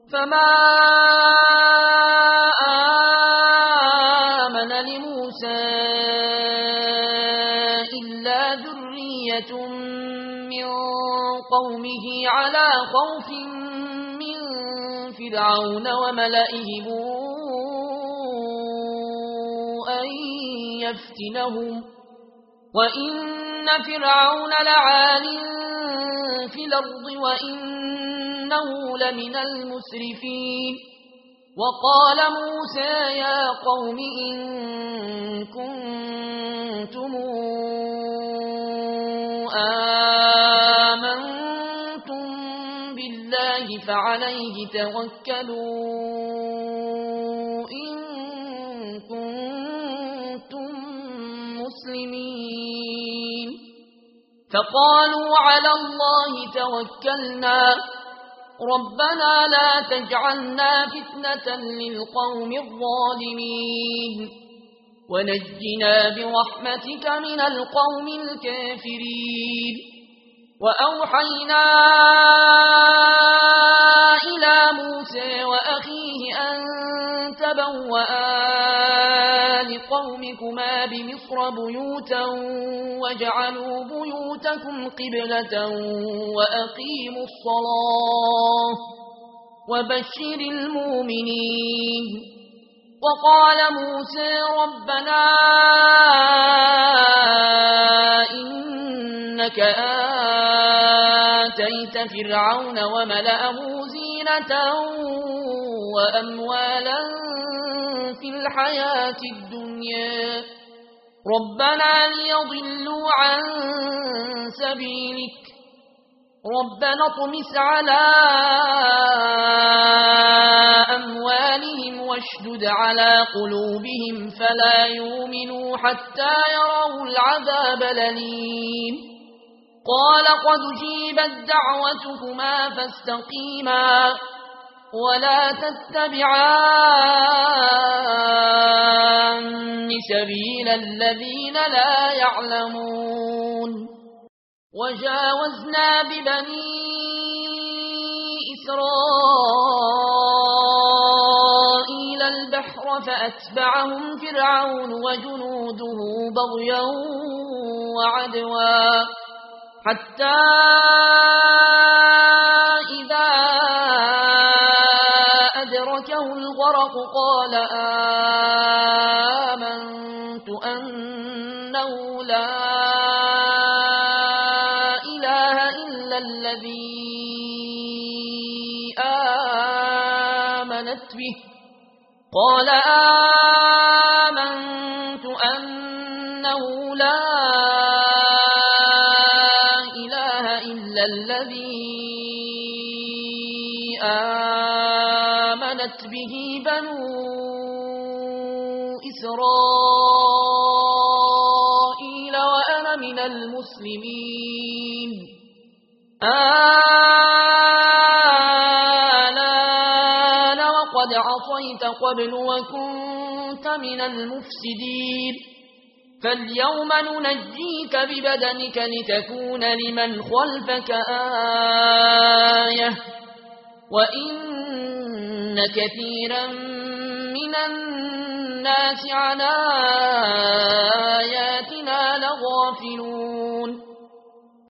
فما آمن لموسى إلا ذرية من قومه على خوف من فرعون وملئهم أن يفتنهم وإن فرعون لعال في الأرض وإنه لمن المسرفين وقال موسى يا قوم إن كنتم آمنتم بالله فعليه توكلوا إن كنتم مسلمين فقالوا على الله توكلنا ربنا لا تجعلنا فتنة للقوم الظالمين ونجنا برحمتك من القوم الكافرين وأوحينا إلى موسى وأخيه أن تبوأ لقومكما بمصر بيوتا واجعلوا بيوتكم قبلة وأقيموا الصلاة وبشر المؤمنين وقال موسى ربنا إنك آتيت فرعون وملأه زينة وأموالا في الحياة الدنيا ربنا ليضلوا عن سبيلك ربنا اطمس على أموالهم واشدد على قلوبهم فلا يؤمنوا حتى يروا العذاب الأليم قال قد أجيبت دعوتكما فاستقيما ولا تتبعان سبيل الذين لا يعلمون وجاوزنا ببني إسرائيل البحر فأتبعهم فرعون وجنوده بغيا وعدوا حتى إذا أدركه الغرق قال آمنت أنه لا إله إلا الذي آمنت به قال آمنت أنه لا إله إلا الذي آمنت به بنو إسرائيل وأنا من المسلمين آلان وقد عصيت قبل وكنت من المفسدين فاليوم ننجيك ببدنك لتكون لمن خلفك آية وإن كثيرا من الناس عن آياتنا لغافلون